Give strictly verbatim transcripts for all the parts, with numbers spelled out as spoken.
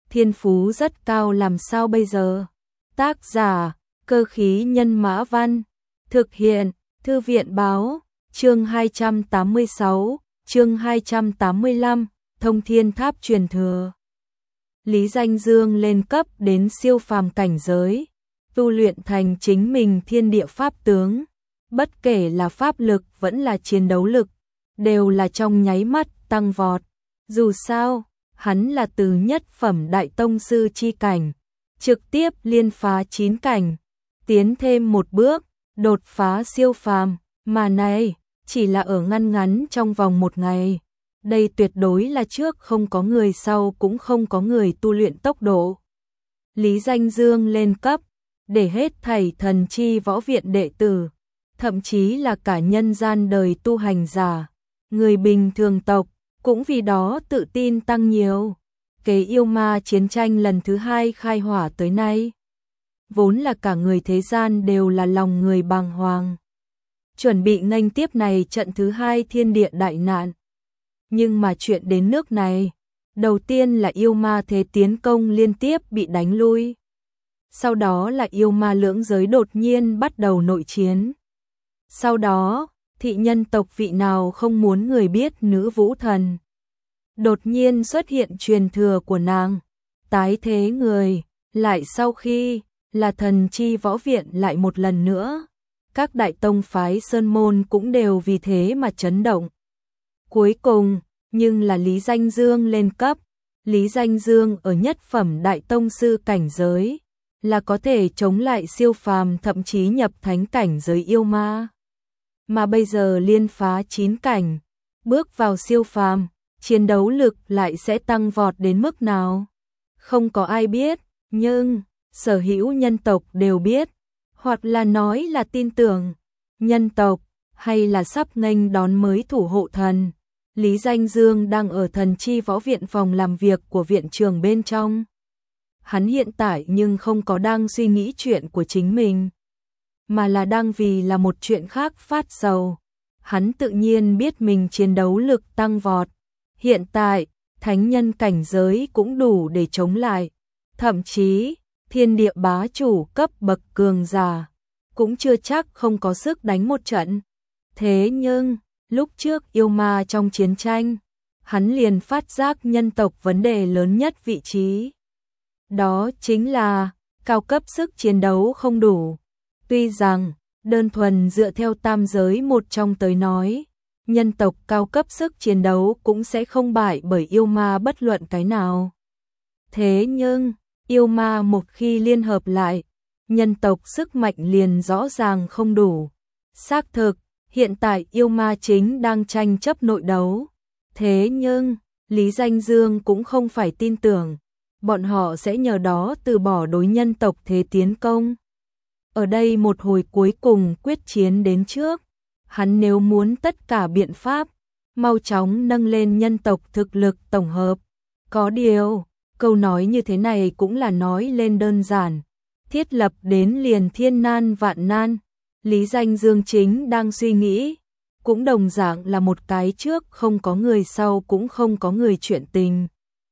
thiên phú rất cao làm sao bây giờ? Tác giả, Cơ khí nhân mã văn, thực hiện, Thư viện báo, chương hai trăm tám mươi sáu, chương hai trăm tám mươi lăm, Thông Thiên Tháp truyền thừa. Lý Danh Dương lên cấp đến siêu phàm cảnh giới, tu luyện thành chính mình thiên địa pháp tướng, bất kể là pháp lực vẫn là chiến đấu lực, đều là trong nháy mắt tăng vọt. Dù sao, hắn là từ nhất phẩm đại tông sư chi cảnh, trực tiếp liên phá chín cảnh, tiến thêm một bước, đột phá siêu phàm, mà này, chỉ là ở ngăn ngắn trong vòng một ngày. Đây tuyệt đối là trước không có người sau cũng không có người tu luyện tốc độ. Lý Danh Dương lên cấp, để hết thảy thần chi võ viện đệ tử, thậm chí là cả nhân gian đời tu hành giả, người bình thường tộc, cũng vì đó tự tin tăng nhiều. Kế yêu ma chiến tranh lần thứ hai khai hỏa tới nay, vốn là cả người thế gian đều là lòng người bàng hoàng, chuẩn bị nghênh tiếp này trận thứ hai thiên địa đại nạn. Nhưng mà chuyện đến nước này, đầu tiên là yêu ma thế tiến công liên tiếp bị đánh lui. Sau đó là yêu ma lưỡng giới đột nhiên bắt đầu nội chiến. Sau đó, thị nhân tộc vị nào không muốn người biết nữ vũ thần. Đột nhiên xuất hiện truyền thừa của nàng, tái thế người, lại sau khi là thần chi võ viện lại một lần nữa. Các đại tông phái sơn môn cũng đều vì thế mà chấn động. Cuối cùng, nhưng là Lý Danh Dương lên cấp, Lý Danh Dương ở nhất phẩm đại tông sư cảnh giới, là có thể chống lại siêu phàm thậm chí nhập thánh cảnh giới yêu ma. Mà bây giờ liên phá chín cảnh, bước vào siêu phàm, chiến đấu lực lại sẽ tăng vọt đến mức nào? Không có ai biết, nhưng sở hữu nhân tộc đều biết, hoặc là nói là tin tưởng. Nhân tộc, hay là sắp nghênh đón mới thủ hộ thần. Lý Danh Dương đang ở thần chi võ viện phòng làm việc của viện trưởng bên trong. Hắn hiện tại nhưng không có đang suy nghĩ chuyện của chính mình, mà là đang vì là một chuyện khác phát sầu. Hắn tự nhiên biết mình chiến đấu lực tăng vọt. Hiện tại, thánh nhân cảnh giới cũng đủ để chống lại. Thậm chí, thiên địa bá chủ cấp bậc cường giả, cũng chưa chắc không có sức đánh một trận. Thế nhưng, lúc trước yêu ma trong chiến tranh, hắn liền phát giác nhân tộc vấn đề lớn nhất vị trí. Đó chính là, cao cấp sức chiến đấu không đủ. Tuy rằng, đơn thuần dựa theo tam giới một trong tới nói, nhân tộc cao cấp sức chiến đấu cũng sẽ không bại bởi yêu ma bất luận cái nào. Thế nhưng, yêu ma một khi liên hợp lại, nhân tộc sức mạnh liền rõ ràng không đủ. Xác thực, hiện tại yêu ma chính đang tranh chấp nội đấu. Thế nhưng, Lý Danh Dương cũng không phải tin tưởng, bọn họ sẽ nhờ đó từ bỏ đối nhân tộc thế tiến công. Ở đây một hồi cuối cùng quyết chiến đến trước, hắn nếu muốn tất cả biện pháp, mau chóng nâng lên nhân tộc thực lực tổng hợp. Có điều, câu nói như thế này cũng là nói lên đơn giản, thiết lập đến liền thiên nan vạn nan. Lý Danh Dương chính đang suy nghĩ, cũng đồng dạng là một cái trước không có người sau cũng không có người chuyện tình.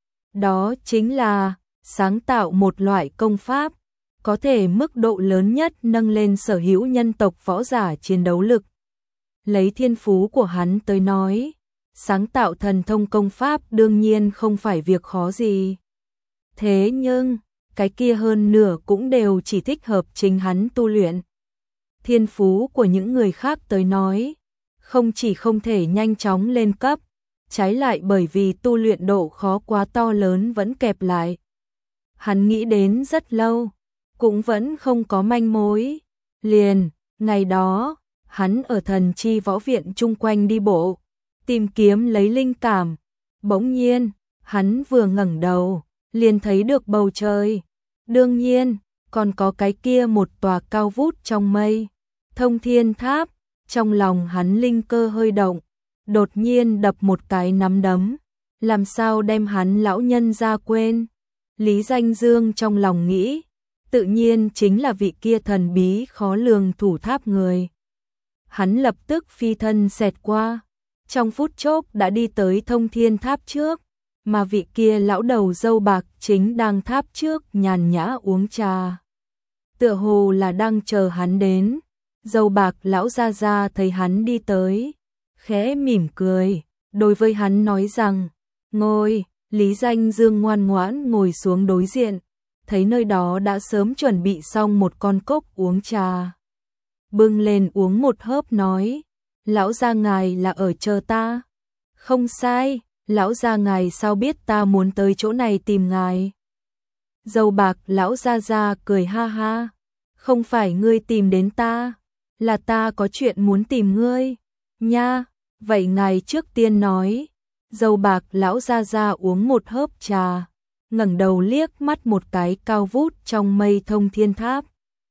Đó chính là sáng tạo một loại công pháp, có thể mức độ lớn nhất nâng lên sở hữu nhân tộc võ giả chiến đấu lực. Lấy thiên phú của hắn tới nói, sáng tạo thần thông công pháp đương nhiên không phải việc khó gì. Thế nhưng, cái kia hơn nửa cũng đều chỉ thích hợp chính hắn tu luyện. Thiên phú của những người khác tới nói, không chỉ không thể nhanh chóng lên cấp, trái lại bởi vì tu luyện độ khó quá to lớn vẫn kẹp lại. Hắn nghĩ đến rất lâu, cũng vẫn không có manh mối. Liền, ngày đó, hắn ở thần chi võ viện chung quanh đi bộ, tìm kiếm lấy linh cảm. Bỗng nhiên, hắn vừa ngẩng đầu, liền thấy được bầu trời. Đương nhiên, còn có cái kia một tòa cao vút trong mây, Thông Thiên Tháp. Trong lòng hắn linh cơ hơi động, đột nhiên đập một cái nắm đấm, làm sao đem hắn lão nhân ra quên. Lý Danh Dương trong lòng nghĩ, tự nhiên chính là vị kia thần bí khó lường thủ tháp người. Hắn lập tức phi thân xẹt qua, trong phút chốc đã đi tới Thông Thiên Tháp trước, mà vị kia lão đầu râu bạc chính đang tháp trước nhàn nhã uống trà. Tựa hồ là đang chờ hắn đến. Râu bạc lão gia gia thấy hắn đi tới, khẽ mỉm cười, đối với hắn nói rằng, ngồi. Lý Danh Dương ngoan ngoãn ngồi xuống đối diện, thấy nơi đó đã sớm chuẩn bị xong một con cốc uống trà. Bưng lên uống một hớp nói, lão gia ngài là ở chờ ta. Không sai, lão gia ngài sao biết ta muốn tới chỗ này tìm ngài. Râu bạc lão gia gia cười ha ha, không phải ngươi tìm đến ta, là ta có chuyện muốn tìm ngươi. Nha, vậy ngài trước tiên nói. Râu bạc lão gia gia uống một hớp trà, ngẩng đầu liếc mắt một cái cao vút trong mây thông thiên tháp.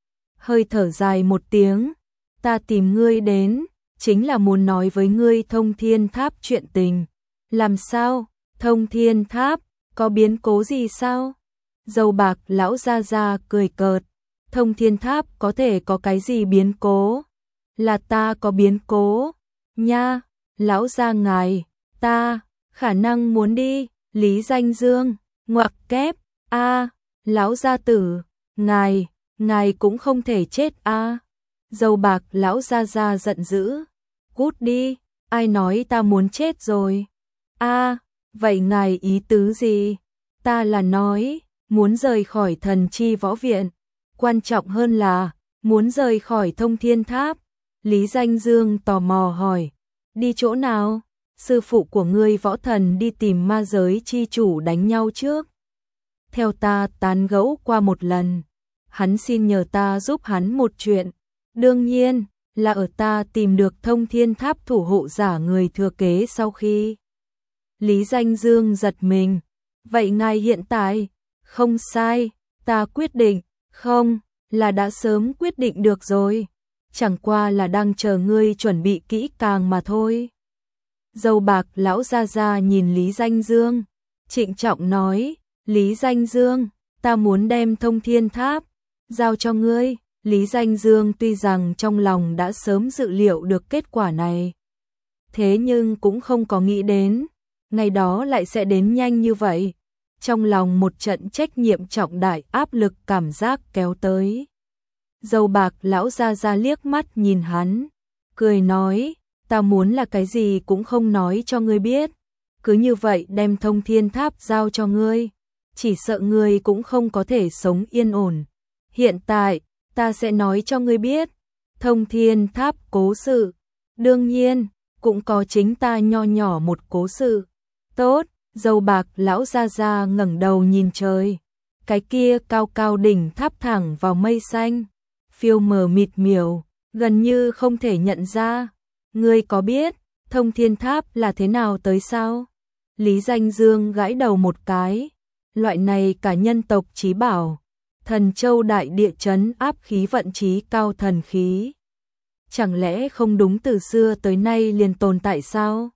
Hơi thở dài một tiếng, ta tìm ngươi đến, chính là muốn nói với ngươi thông thiên tháp chuyện tình. Làm sao, thông thiên tháp, có biến cố gì sao? Râu bạc lão gia gia cười cợt, thông thiên tháp có thể có cái gì biến cố? Là ta có biến cố, nha, lão gia ngài, ta, khả năng muốn đi. Lý Danh Dương, ngoặc kép, a, lão gia tử, ngài, ngài cũng không thể chết a. Râu bạc lão gia gia giận dữ, cút đi, ai nói ta muốn chết rồi? A, vậy ngài ý tứ gì? Ta là nói, muốn rời khỏi thần chi võ viện, quan trọng hơn là, muốn rời khỏi thông thiên tháp. Lý Danh Dương tò mò hỏi, đi chỗ nào? Sư phụ của ngươi võ thần đi tìm ma giới chi chủ đánh nhau trước. Theo ta tán gẫu qua một lần, hắn xin nhờ ta giúp hắn một chuyện. Đương nhiên, là ở ta tìm được thông thiên tháp thủ hộ giả người thừa kế sau khi. Lý Danh Dương giật mình. Vậy ngài hiện tại? Không sai, ta quyết định. Không, là đã sớm quyết định được rồi. Chẳng qua là đang chờ ngươi chuẩn bị kỹ càng mà thôi. Râu bạc lão gia gia nhìn Lý Danh Dương, trịnh trọng nói, Lý Danh Dương, ta muốn đem thông thiên tháp, giao cho ngươi. Lý Danh Dương tuy rằng trong lòng đã sớm dự liệu được kết quả này, thế nhưng cũng không có nghĩ đến, ngày đó lại sẽ đến nhanh như vậy. Trong lòng một trận trách nhiệm trọng đại áp lực cảm giác kéo tới. Râu bạc lão gia gia liếc mắt nhìn hắn, cười nói, ta muốn là cái gì cũng không nói cho ngươi biết, cứ như vậy đem thông thiên tháp giao cho ngươi, chỉ sợ ngươi cũng không có thể sống yên ổn. Hiện tại, ta sẽ nói cho ngươi biết, thông thiên tháp cố sự, đương nhiên, cũng có chính ta nho nhỏ một cố sự. Tốt, râu bạc lão gia gia ngẩng đầu nhìn trời, cái kia cao cao đỉnh tháp thẳng vào mây xanh, phiêu mờ mịt miểu, gần như không thể nhận ra. Ngươi có biết, thông thiên tháp là thế nào tới sao? Lý Danh Dương gãi đầu một cái, loại này cả nhân tộc chí bảo, thần châu đại địa chấn áp khí vận chí cao thần khí. Chẳng lẽ không đúng từ xưa tới nay liền tồn tại sao?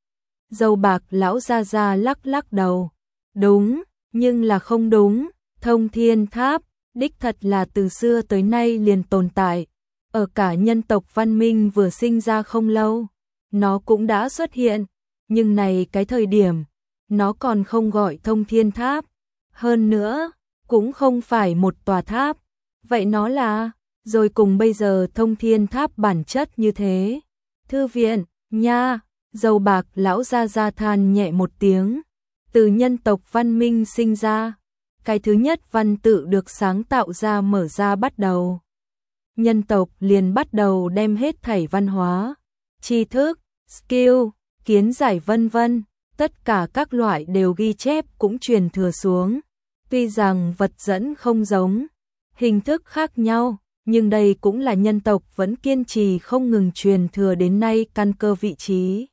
Râu bạc lão gia gia lắc lắc đầu, đúng, nhưng là không đúng, thông thiên tháp, đích thật là từ xưa tới nay liền tồn tại. Ở cả nhân tộc văn minh vừa sinh ra không lâu, nó cũng đã xuất hiện, nhưng này cái thời điểm, nó còn không gọi thông thiên tháp, hơn nữa, cũng không phải một tòa tháp, vậy nó là, rồi cùng bây giờ thông thiên tháp bản chất như thế. Thư viện, nha, râu bạc lão gia gia than nhẹ một tiếng, từ nhân tộc văn minh sinh ra, cái thứ nhất văn tự được sáng tạo ra mở ra bắt đầu. Nhân tộc liền bắt đầu đem hết thảy văn hóa, tri thức, skill, kiến giải vân vân, tất cả các loại đều ghi chép cũng truyền thừa xuống. Tuy rằng vật dẫn không giống, hình thức khác nhau, nhưng đây cũng là nhân tộc vẫn kiên trì không ngừng truyền thừa đến nay căn cơ vị trí.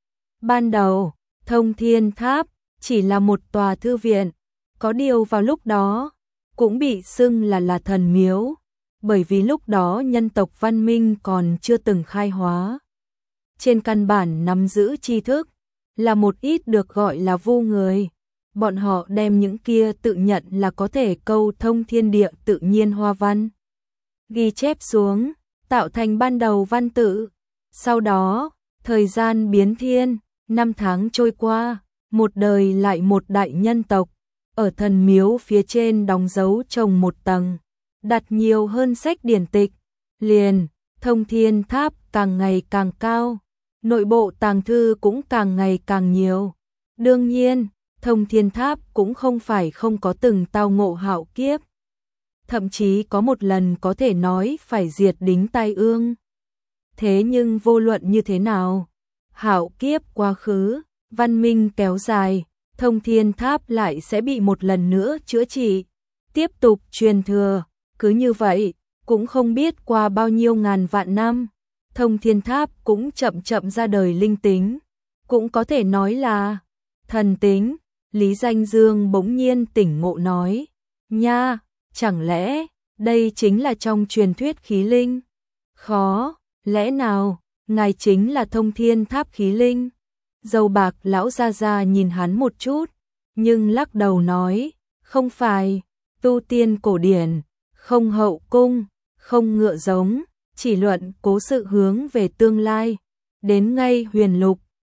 Ban đầu, thông thiên tháp chỉ là một tòa thư viện, có điều vào lúc đó, cũng bị xưng là là thần miếu. Bởi vì lúc đó nhân tộc văn minh còn chưa từng khai hóa. Trên căn bản nắm giữ tri thức, là một ít được gọi là vu người. Bọn họ đem những kia tự nhận là có thể câu thông thiên địa tự nhiên hoa văn, ghi chép xuống, tạo thành ban đầu văn tự. Sau đó, thời gian biến thiên, năm tháng trôi qua, một đời lại một đại nhân tộc, ở thần miếu phía trên đóng dấu trồng một tầng, đặt nhiều hơn sách điển tịch, liền, Thông Thiên Tháp càng ngày càng cao, nội bộ tàng thư cũng càng ngày càng nhiều. Đương nhiên, Thông Thiên Tháp cũng không phải không có từng tao ngộ hạo kiếp. Thậm chí có một lần có thể nói phải diệt đính tai ương. Thế nhưng vô luận như thế nào, hạo kiếp quá khứ, văn minh kéo dài, Thông Thiên Tháp lại sẽ bị một lần nữa chữa trị, tiếp tục truyền thừa. Cứ như vậy, cũng không biết qua bao nhiêu ngàn vạn năm, Thông Thiên Tháp cũng chậm chậm ra đời linh tính, cũng có thể nói là thần tính. Lý Danh Dương bỗng nhiên tỉnh ngộ nói, nha, chẳng lẽ đây chính là trong truyền thuyết khí linh? Khó, lẽ nào ngài chính là Thông Thiên Tháp khí linh? Dâu bạc lão gia gia nhìn hắn một chút, nhưng lắc đầu nói, không phải, tu tiên cổ điển, không hậu cung, không ngựa giống, chỉ luận cố sự hướng về tương lai, đến ngay huyền lục,